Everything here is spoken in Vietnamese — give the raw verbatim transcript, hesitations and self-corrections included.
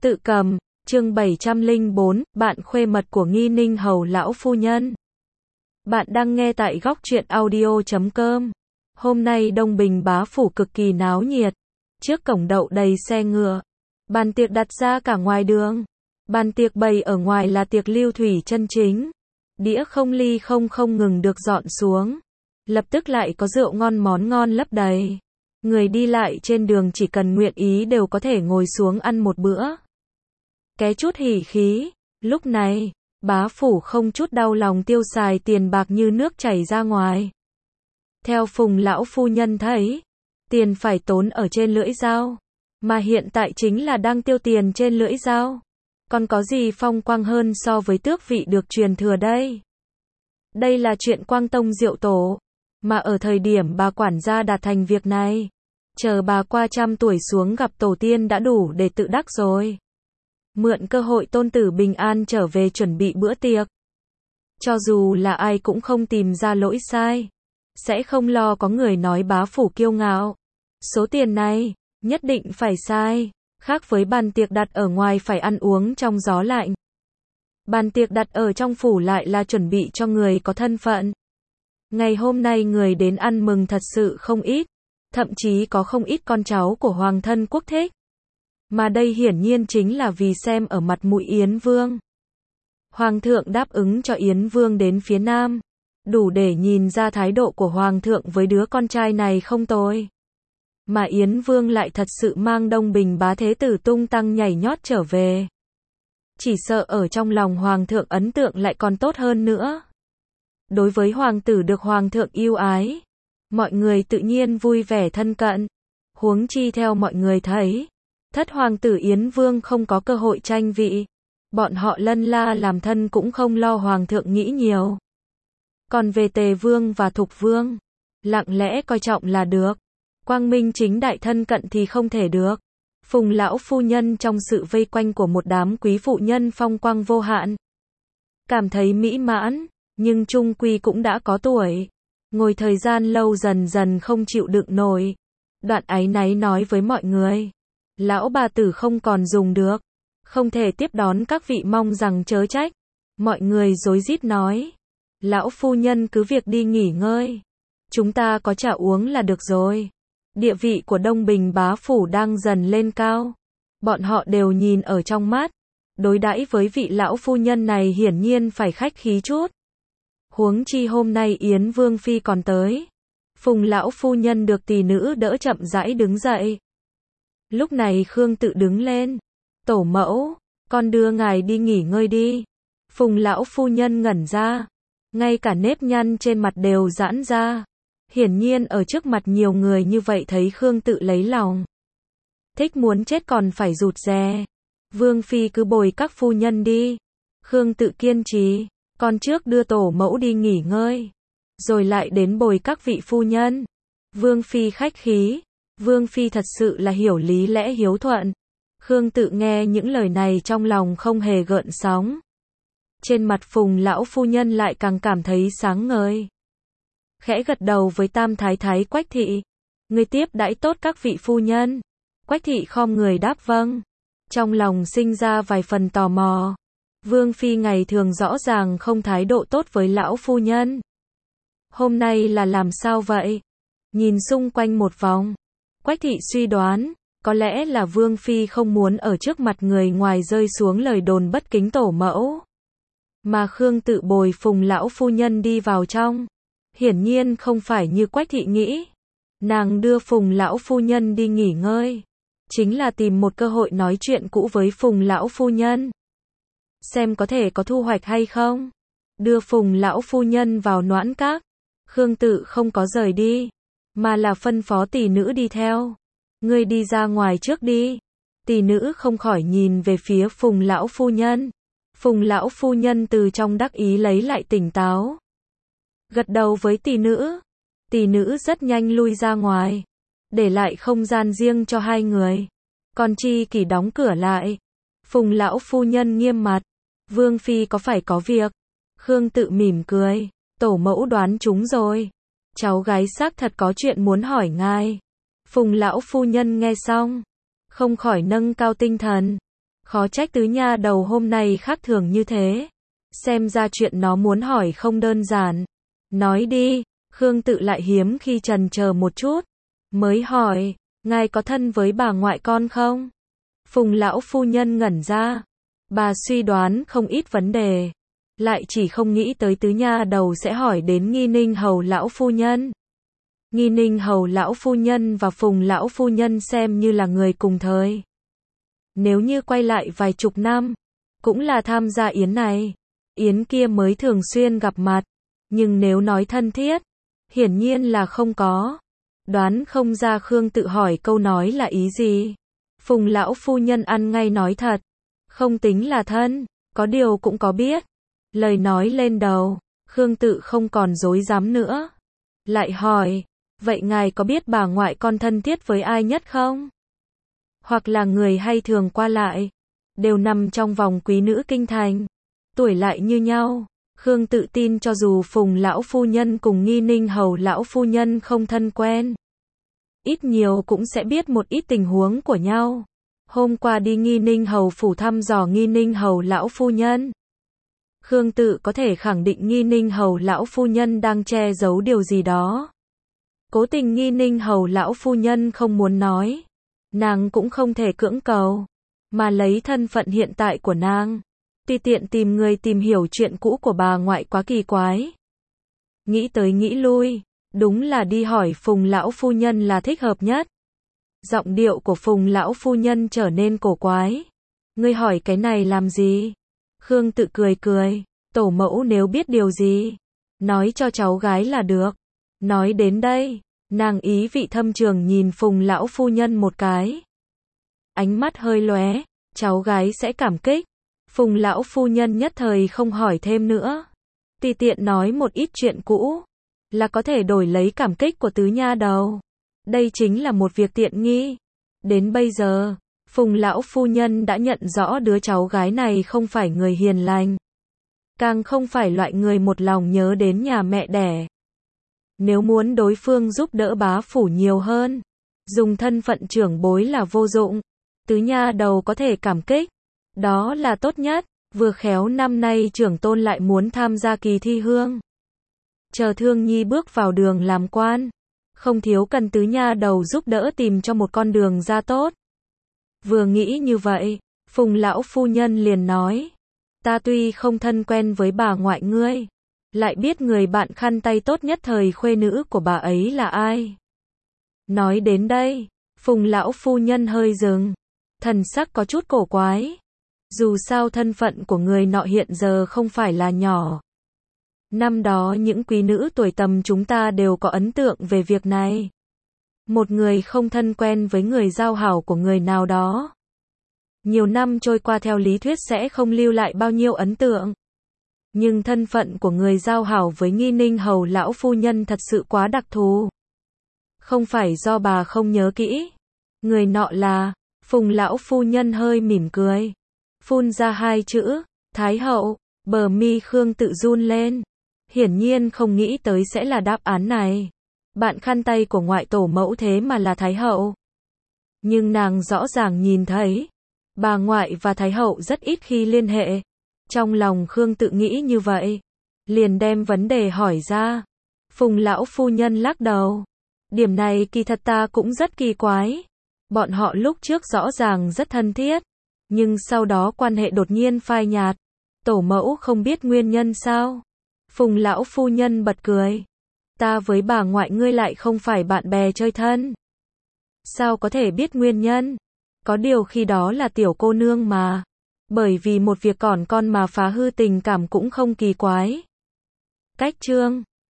Tự cầm, chương bảy trăm lẻ bốn, bạn khuê mật của Nghi Ninh Hầu lão phu nhân. Bạn đang nghe tại góc truyện audio chấm com. Hôm nay Đông Bình bá phủ cực kỳ náo nhiệt. Trước cổng đậu đầy xe ngựa. Bàn tiệc đặt ra cả ngoài đường. Bàn tiệc bày ở ngoài là tiệc lưu thủy chân chính. Đĩa không ly không không ngừng được dọn xuống. Lập tức lại có rượu ngon món ngon lấp đầy. Người đi lại trên đường chỉ cần nguyện ý đều có thể ngồi xuống ăn một bữa. Ké chút hỉ khí, lúc này, bá phủ không chút đau lòng tiêu xài tiền bạc như nước chảy ra ngoài. Theo Phùng lão phu nhân thấy, tiền phải tốn ở trên lưỡi dao, mà hiện tại chính là đang tiêu tiền trên lưỡi dao. Còn có gì phong quang hơn so với tước vị được truyền thừa đây? Đây là chuyện Quang Tông Diệu Tổ, mà ở thời điểm bà quản gia đạt thành việc này, chờ bà qua trăm tuổi xuống gặp tổ tiên đã đủ để tự đắc rồi. Mượn cơ hội tôn tử bình an trở về chuẩn bị bữa tiệc. Cho dù là ai cũng không tìm ra lỗi sai. Sẽ không lo có người nói bá phủ kiêu ngạo. Số tiền này, nhất định phải sai. Khác với bàn tiệc đặt ở ngoài phải ăn uống trong gió lạnh. Bàn tiệc đặt ở trong phủ lại là chuẩn bị cho người có thân phận. Ngày hôm nay người đến ăn mừng thật sự không ít. Thậm chí có không ít con cháu của hoàng thân quốc thích. Mà đây hiển nhiên chính là vì xem ở mặt mũi Yến Vương. Hoàng thượng đáp ứng cho Yến Vương đến phía Nam. Đủ để nhìn ra thái độ của Hoàng thượng với đứa con trai này không tồi. Mà Yến Vương lại thật sự mang Đông Bình bá thế tử tung tăng nhảy nhót trở về. Chỉ sợ ở trong lòng Hoàng thượng ấn tượng lại còn tốt hơn nữa. Đối với Hoàng tử được Hoàng thượng yêu ái, mọi người tự nhiên vui vẻ thân cận. Huống chi theo mọi người thấy, thất hoàng tử Yến Vương không có cơ hội tranh vị. Bọn họ lân la làm thân cũng không lo Hoàng thượng nghĩ nhiều. Còn về Tề Vương và Thục Vương, lặng lẽ coi trọng là được. Quang minh chính đại thân cận thì không thể được. Phùng lão phu nhân trong sự vây quanh của một đám quý phụ nhân phong quang vô hạn. Cảm thấy mỹ mãn, nhưng chung quy cũng đã có tuổi. Ngồi thời gian lâu dần dần không chịu đựng nổi. Đoạn áy náy nói với mọi người. Lão bà tử không còn dùng được. Không thể tiếp đón các vị mong rằng chớ trách. Mọi người rối rít nói. Lão phu nhân cứ việc đi nghỉ ngơi. Chúng ta có trà uống là được rồi. Địa vị của Đông Bình bá phủ đang dần lên cao. Bọn họ đều nhìn ở trong mắt. Đối đãi với vị lão phu nhân này hiển nhiên phải khách khí chút. Huống chi hôm nay Yến Vương Phi còn tới. Phùng lão phu nhân được tỷ nữ đỡ chậm rãi đứng dậy. Lúc này Khương Tự đứng lên. Tổ mẫu, con đưa ngài đi nghỉ ngơi đi. Phùng lão phu nhân ngẩn ra. Ngay cả nếp nhăn trên mặt đều giãn ra. Hiển nhiên ở trước mặt nhiều người như vậy thấy Khương Tự lấy lòng. Thích muốn chết còn phải rụt rè. Vương Phi cứ bồi các phu nhân đi. Khương Tự kiên trì. Con trước đưa tổ mẫu đi nghỉ ngơi. Rồi lại đến bồi các vị phu nhân. Vương Phi khách khí. Vương Phi thật sự là hiểu lý lẽ hiếu thuận. Khương Tự nghe những lời này trong lòng không hề gợn sóng. Trên mặt Phùng lão phu nhân lại càng cảm thấy sáng ngời. Khẽ gật đầu với tam thái thái Quách thị. Người tiếp đãi tốt các vị phu nhân. Quách thị khom người đáp vâng. Trong lòng sinh ra vài phần tò mò. Vương Phi ngày thường rõ ràng không thái độ tốt với lão phu nhân. Hôm nay là làm sao vậy? Nhìn xung quanh một vòng. Quách thị suy đoán. Có lẽ là Vương Phi không muốn ở trước mặt người ngoài rơi xuống lời đồn bất kính tổ mẫu. Mà Khương Tự bồi Phùng lão phu nhân đi vào trong. Hiển nhiên không phải như Quách thị nghĩ. Nàng đưa Phùng lão phu nhân đi nghỉ ngơi. Chính là tìm một cơ hội nói chuyện cũ với Phùng lão phu nhân. Xem có thể có thu hoạch hay không. Đưa Phùng lão phu nhân vào noãn các. Khương Tự không có rời đi. Mà là phân phó tỷ nữ đi theo. Ngươi đi ra ngoài trước đi. Tỷ nữ không khỏi nhìn về phía Phùng lão phu nhân. Phùng lão phu nhân từ trong đắc ý lấy lại tỉnh táo. Gật đầu với tỷ nữ. Tỷ nữ rất nhanh lui ra ngoài. Để lại không gian riêng cho hai người. Còn Chi Kỷ đóng cửa lại. Phùng lão phu nhân nghiêm mặt. Vương Phi có phải có việc? Khương Tự mỉm cười. Tổ mẫu đoán chúng rồi. Cháu gái xác thật có chuyện muốn hỏi ngài. Phùng lão phu nhân nghe xong. Không khỏi nâng cao tinh thần. Khó trách tứ nha đầu hôm nay khác thường như thế. Xem ra chuyện nó muốn hỏi không đơn giản. Nói đi, Khương Tự lại hiếm khi chần chờ một chút. Mới hỏi, ngài có thân với bà ngoại con không? Phùng lão phu nhân ngẩn ra. Bà suy đoán không ít vấn đề. Lại chỉ không nghĩ tới tứ nha đầu sẽ hỏi đến Nghi Ninh hầu lão phu nhân. Nghi Ninh hầu lão phu nhân và Phùng lão phu nhân xem như là người cùng thời. Nếu như quay lại vài chục năm, cũng là tham gia yến này. Yến kia mới thường xuyên gặp mặt. Nhưng nếu nói thân thiết, hiển nhiên là không có. Đoán không ra Khương Tự hỏi câu nói là ý gì. Phùng lão phu nhân ăn ngay nói thật. Không tính là thân, có điều cũng có biết. Lời nói lên đầu, Khương Tự không còn dối dám nữa. Lại hỏi, vậy ngài có biết bà ngoại con thân thiết với ai nhất không? Hoặc là người hay thường qua lại, đều nằm trong vòng quý nữ kinh thành. Tuổi lại như nhau. Khương Tự tin cho dù Phùng lão phu nhân cùng Nghi Ninh hầu lão phu nhân không thân quen, ít nhiều cũng sẽ biết một ít tình huống của nhau. Hôm qua đi Nghi Ninh hầu phủ thăm dò Nghi Ninh hầu lão phu nhân. Khương Tự có thể khẳng định Nghi Ninh hầu lão phu nhân đang che giấu điều gì đó. Cố tình Nghi Ninh hầu lão phu nhân không muốn nói, nàng cũng không thể cưỡng cầu, mà lấy thân phận hiện tại của nàng, tùy tiện tìm người tìm hiểu chuyện cũ của bà ngoại quá kỳ quái. Nghĩ tới nghĩ lui, đúng là đi hỏi Phùng lão phu nhân là thích hợp nhất. Giọng điệu của Phùng lão phu nhân trở nên cổ quái. Ngươi hỏi cái này làm gì? Khương Tự cười cười, tổ mẫu nếu biết điều gì, nói cho cháu gái là được. Nói đến đây, nàng ý vị thâm trường nhìn Phùng lão phu nhân một cái. Ánh mắt hơi lóe, cháu gái sẽ cảm kích. Phùng lão phu nhân nhất thời không hỏi thêm nữa. Tùy tiện nói một ít chuyện cũ, là có thể đổi lấy cảm kích của tứ nha đầu. Đây chính là một việc tiện nghi. Đến bây giờ, Phùng lão phu nhân đã nhận rõ đứa cháu gái này không phải người hiền lành. Càng không phải loại người một lòng nhớ đến nhà mẹ đẻ. Nếu muốn đối phương giúp đỡ bá phủ nhiều hơn, dùng thân phận trưởng bối là vô dụng. Tứ nha đầu có thể cảm kích, đó là tốt nhất. Vừa khéo năm nay trưởng tôn lại muốn tham gia kỳ thi hương. Chờ Thương Nhi bước vào đường làm quan, không thiếu cần tứ nha đầu giúp đỡ tìm cho một con đường ra tốt. Vừa nghĩ như vậy, Phùng lão phu nhân liền nói, ta tuy không thân quen với bà ngoại ngươi, lại biết người bạn khăn tay tốt nhất thời khuê nữ của bà ấy là ai. Nói đến đây, Phùng lão phu nhân hơi dừng, thần sắc có chút cổ quái. Dù sao thân phận của người nọ hiện giờ không phải là nhỏ. Năm đó những quý nữ tuổi tầm chúng ta đều có ấn tượng về việc này. Một người không thân quen với người giao hảo của người nào đó, nhiều năm trôi qua theo lý thuyết sẽ không lưu lại bao nhiêu ấn tượng. Nhưng thân phận của người giao hảo với Nghi Ninh hầu lão phu nhân thật sự quá đặc thù. Không phải do bà không nhớ kỹ. Người nọ là, Phùng lão phu nhân hơi mỉm cười, phun ra hai chữ, Thái hậu. Bờ mi Khương Tự run lên. Hiển nhiên không nghĩ tới sẽ là đáp án này. Bạn khăn tay của ngoại tổ mẫu thế mà là Thái hậu. Nhưng nàng rõ ràng nhìn thấy, bà ngoại và Thái hậu rất ít khi liên hệ. Trong lòng Khương Tự nghĩ như vậy, liền đem vấn đề hỏi ra. Phùng lão phu nhân lắc đầu. Điểm này kỳ thật ta cũng rất kỳ quái. Bọn họ lúc trước rõ ràng rất thân thiết, nhưng sau đó quan hệ đột nhiên phai nhạt. Tổ mẫu không biết nguyên nhân sao? Phùng lão phu nhân bật cười. Ta với bà ngoại ngươi lại không phải bạn bè chơi thân. Sao có thể biết nguyên nhân? Có điều khi đó là tiểu cô nương mà. Bởi vì một việc còn con mà phá hư tình cảm cũng không kỳ quái. Cách chương